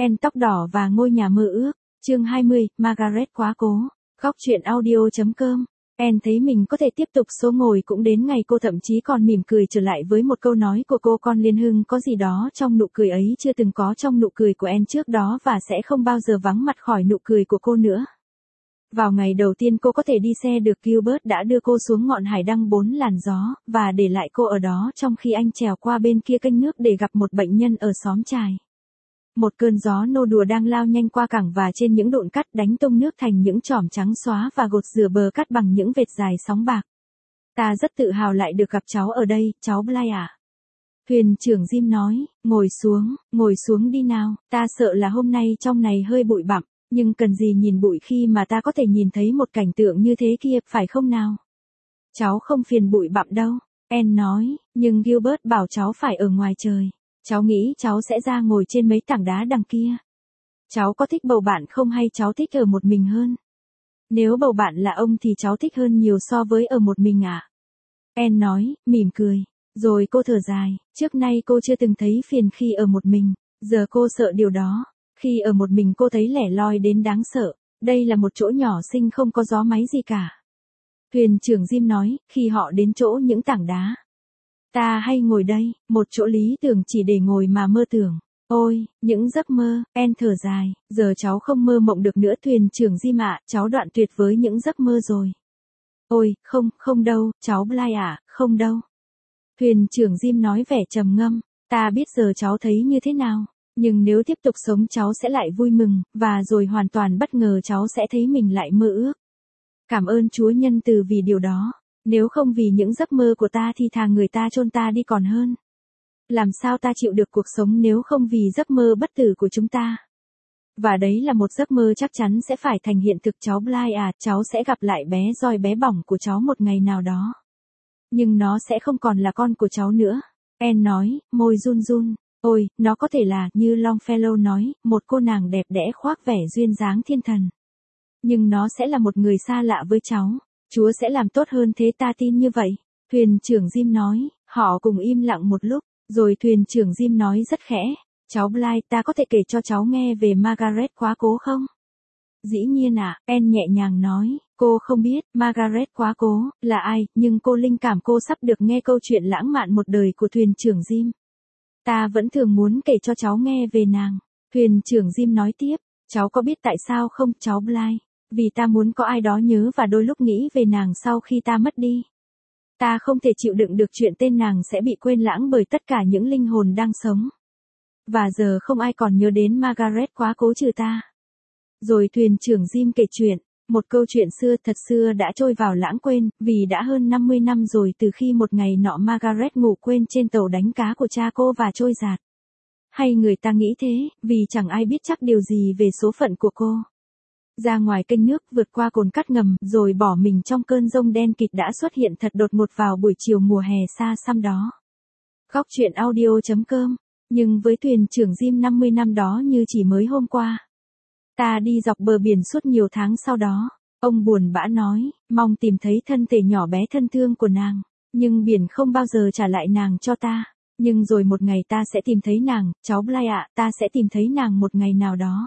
Anne tóc đỏ và ngôi nhà mơ ước. Chương 20, Margaret quá cố. Góc truyện audio.com. Anne thấy mình có thể tiếp tục số ngồi cũng đến ngày cô thậm chí còn mỉm cười trở lại với một câu nói của cô. Con Liên Hưng có gì đó trong nụ cười ấy chưa từng có trong nụ cười của Anne trước đó và sẽ không bao giờ vắng mặt khỏi nụ cười của cô nữa. Vào ngày đầu tiên cô có thể đi xe được, Gilbert đã đưa cô xuống ngọn hải đăng 4 làn gió, và để lại cô ở đó trong khi anh trèo qua bên kia kênh nước để gặp một bệnh nhân ở xóm chài. Một cơn gió nô đùa đang lao nhanh qua cảng và trên những đụn cát đánh tung nước thành những chòm trắng xóa và gột rửa bờ cát bằng những vệt dài sóng bạc. Ta rất tự hào lại được gặp cháu ở đây, cháu Bly à. Thuyền trưởng Jim nói, ngồi xuống đi nào, ta sợ là hôm nay trong này hơi bụi bặm, nhưng cần gì nhìn bụi khi mà ta có thể nhìn thấy một cảnh tượng như thế kia, phải không nào? Cháu không phiền bụi bặm đâu, Anne nói, nhưng Gilbert bảo cháu phải ở ngoài trời. Cháu nghĩ cháu sẽ ra ngồi trên mấy tảng đá đằng kia. Cháu có thích bầu bạn không hay cháu thích ở một mình hơn? Nếu bầu bạn là ông thì cháu thích hơn nhiều so với ở một mình à? Anne nói, mỉm cười. Rồi cô thở dài, trước nay cô chưa từng thấy phiền khi ở một mình, giờ cô sợ điều đó. Khi ở một mình cô thấy lẻ loi đến đáng sợ, đây là một chỗ nhỏ xinh không có gió máy gì cả. Thuyền trưởng Jim nói, khi họ đến chỗ những tảng đá. Ta hay ngồi đây, một chỗ lý tưởng chỉ để ngồi mà mơ tưởng. Ôi, những giấc mơ, Anne thở dài, giờ cháu không mơ mộng được nữa thuyền trưởng Jim ạ, cháu đoạn tuyệt với những giấc mơ rồi. Ôi, không đâu, cháu Bly ạ, không đâu. Thuyền trưởng Jim nói vẻ trầm ngâm, ta biết giờ cháu thấy như thế nào, nhưng nếu tiếp tục sống cháu sẽ lại vui mừng, và rồi hoàn toàn bất ngờ cháu sẽ thấy mình lại mơ ước. Cảm ơn Chúa nhân từ vì điều đó. Nếu không vì những giấc mơ của ta thì thà người ta chôn ta đi còn hơn. Làm sao ta chịu được cuộc sống nếu không vì giấc mơ bất tử của chúng ta? Và đấy là một giấc mơ chắc chắn sẽ phải thành hiện thực cháu Bly à, cháu sẽ gặp lại bé Joy bé bỏng của cháu một ngày nào đó. Nhưng nó sẽ không còn là con của cháu nữa. Anne nói, môi run run. Ôi, nó có thể là, như Longfellow nói, một cô nàng đẹp đẽ khoác vẻ duyên dáng thiên thần. Nhưng nó sẽ là một người xa lạ với cháu. Chúa sẽ làm tốt hơn thế, ta tin như vậy. Thuyền trưởng Jim nói, họ cùng im lặng một lúc, rồi thuyền trưởng Jim nói rất khẽ, cháu Bly, ta có thể kể cho cháu nghe về Margaret quá cố không? Dĩ nhiên ạ, Anne nhẹ nhàng nói, cô không biết Margaret quá cố là ai, nhưng cô linh cảm cô sắp được nghe câu chuyện lãng mạn một đời của thuyền trưởng Jim. Ta vẫn thường muốn kể cho cháu nghe về nàng. Thuyền trưởng Jim nói tiếp, cháu có biết tại sao không cháu Bly? Vì ta muốn có ai đó nhớ và đôi lúc nghĩ về nàng sau khi ta mất đi. Ta không thể chịu đựng được chuyện tên nàng sẽ bị quên lãng bởi tất cả những linh hồn đang sống. Và giờ không ai còn nhớ đến Margaret quá cố trừ ta. Rồi thuyền trưởng Jim kể chuyện, một câu chuyện xưa thật xưa đã trôi vào lãng quên, vì đã hơn 50 năm rồi từ khi một ngày nọ Margaret ngủ quên trên tàu đánh cá của cha cô và trôi dạt. Hay người ta nghĩ thế, vì chẳng ai biết chắc điều gì về số phận của cô. Ra ngoài kênh nước, vượt qua cồn cát ngầm, rồi bỏ mình trong cơn giông đen kịt đã xuất hiện thật đột ngột vào buổi chiều mùa hè xa xăm đó. Góc truyện audio.com. Nhưng với thuyền trưởng Jim 50 năm đó như chỉ mới hôm qua. Ta đi dọc bờ biển suốt nhiều tháng sau đó. Ông buồn bã nói, mong tìm thấy thân thể nhỏ bé thân thương của nàng. Nhưng biển không bao giờ trả lại nàng cho ta. Nhưng rồi một ngày ta sẽ tìm thấy nàng, cháu Bly ạ, ta sẽ tìm thấy nàng một ngày nào đó.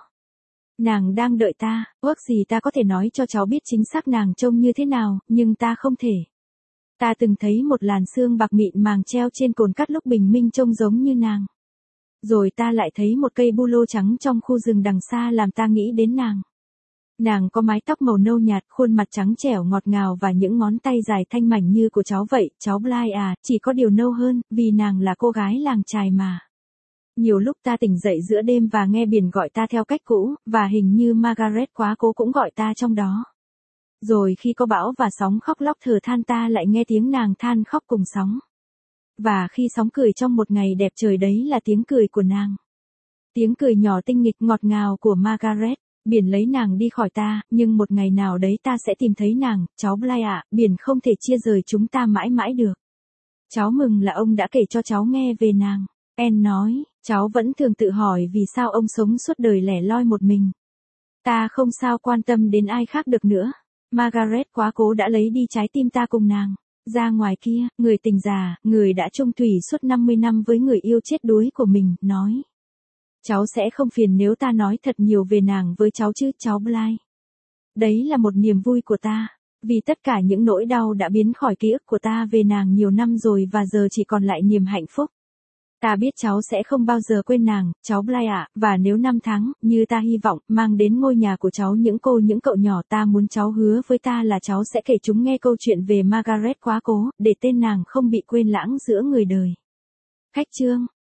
Nàng đang đợi ta, ước gì ta có thể nói cho cháu biết chính xác nàng trông như thế nào, nhưng ta không thể. Ta từng thấy một làn sương bạc mịn màng treo trên cồn cát lúc bình minh trông giống như nàng. Rồi ta lại thấy một cây bu lô trắng trong khu rừng đằng xa làm ta nghĩ đến nàng. Nàng có mái tóc màu nâu nhạt, khuôn mặt trắng trẻo ngọt ngào và những ngón tay dài thanh mảnh như của cháu vậy, cháu Bly à, chỉ có điều nâu hơn, vì nàng là cô gái làng chài mà. Nhiều lúc ta tỉnh dậy giữa đêm và nghe biển gọi ta theo cách cũ, và hình như Margaret quá cố cũng gọi ta trong đó. Rồi khi có bão và sóng khóc lóc thở than ta lại nghe tiếng nàng than khóc cùng sóng. Và khi sóng cười trong một ngày đẹp trời đấy là tiếng cười của nàng. Tiếng cười nhỏ tinh nghịch ngọt ngào của Margaret. Biển lấy nàng đi khỏi ta, nhưng một ngày nào đấy ta sẽ tìm thấy nàng, cháu Bly ạ, biển không thể chia rời chúng ta mãi mãi được. Cháu mừng là ông đã kể cho cháu nghe về nàng. Anne nói, cháu vẫn thường tự hỏi vì sao ông sống suốt đời lẻ loi một mình. Ta không sao quan tâm đến ai khác được nữa. Margaret quá cố đã lấy đi trái tim ta cùng nàng. Ra ngoài kia, người tình già, người đã chung thủy suốt 50 năm với người yêu chết đuối của mình, nói. Cháu sẽ không phiền nếu ta nói thật nhiều về nàng với cháu chứ, cháu Blythe. Đấy là một niềm vui của ta. Vì tất cả những nỗi đau đã biến khỏi ký ức của ta về nàng nhiều năm rồi và giờ chỉ còn lại niềm hạnh phúc. Ta biết cháu sẽ không bao giờ quên nàng, cháu Blythe ạ, và nếu 5 tháng, như ta hy vọng, mang đến ngôi nhà của cháu những cậu nhỏ, ta muốn cháu hứa với ta là cháu sẽ kể chúng nghe câu chuyện về Margaret quá cố, để tên nàng không bị quên lãng giữa người đời. Khách chương.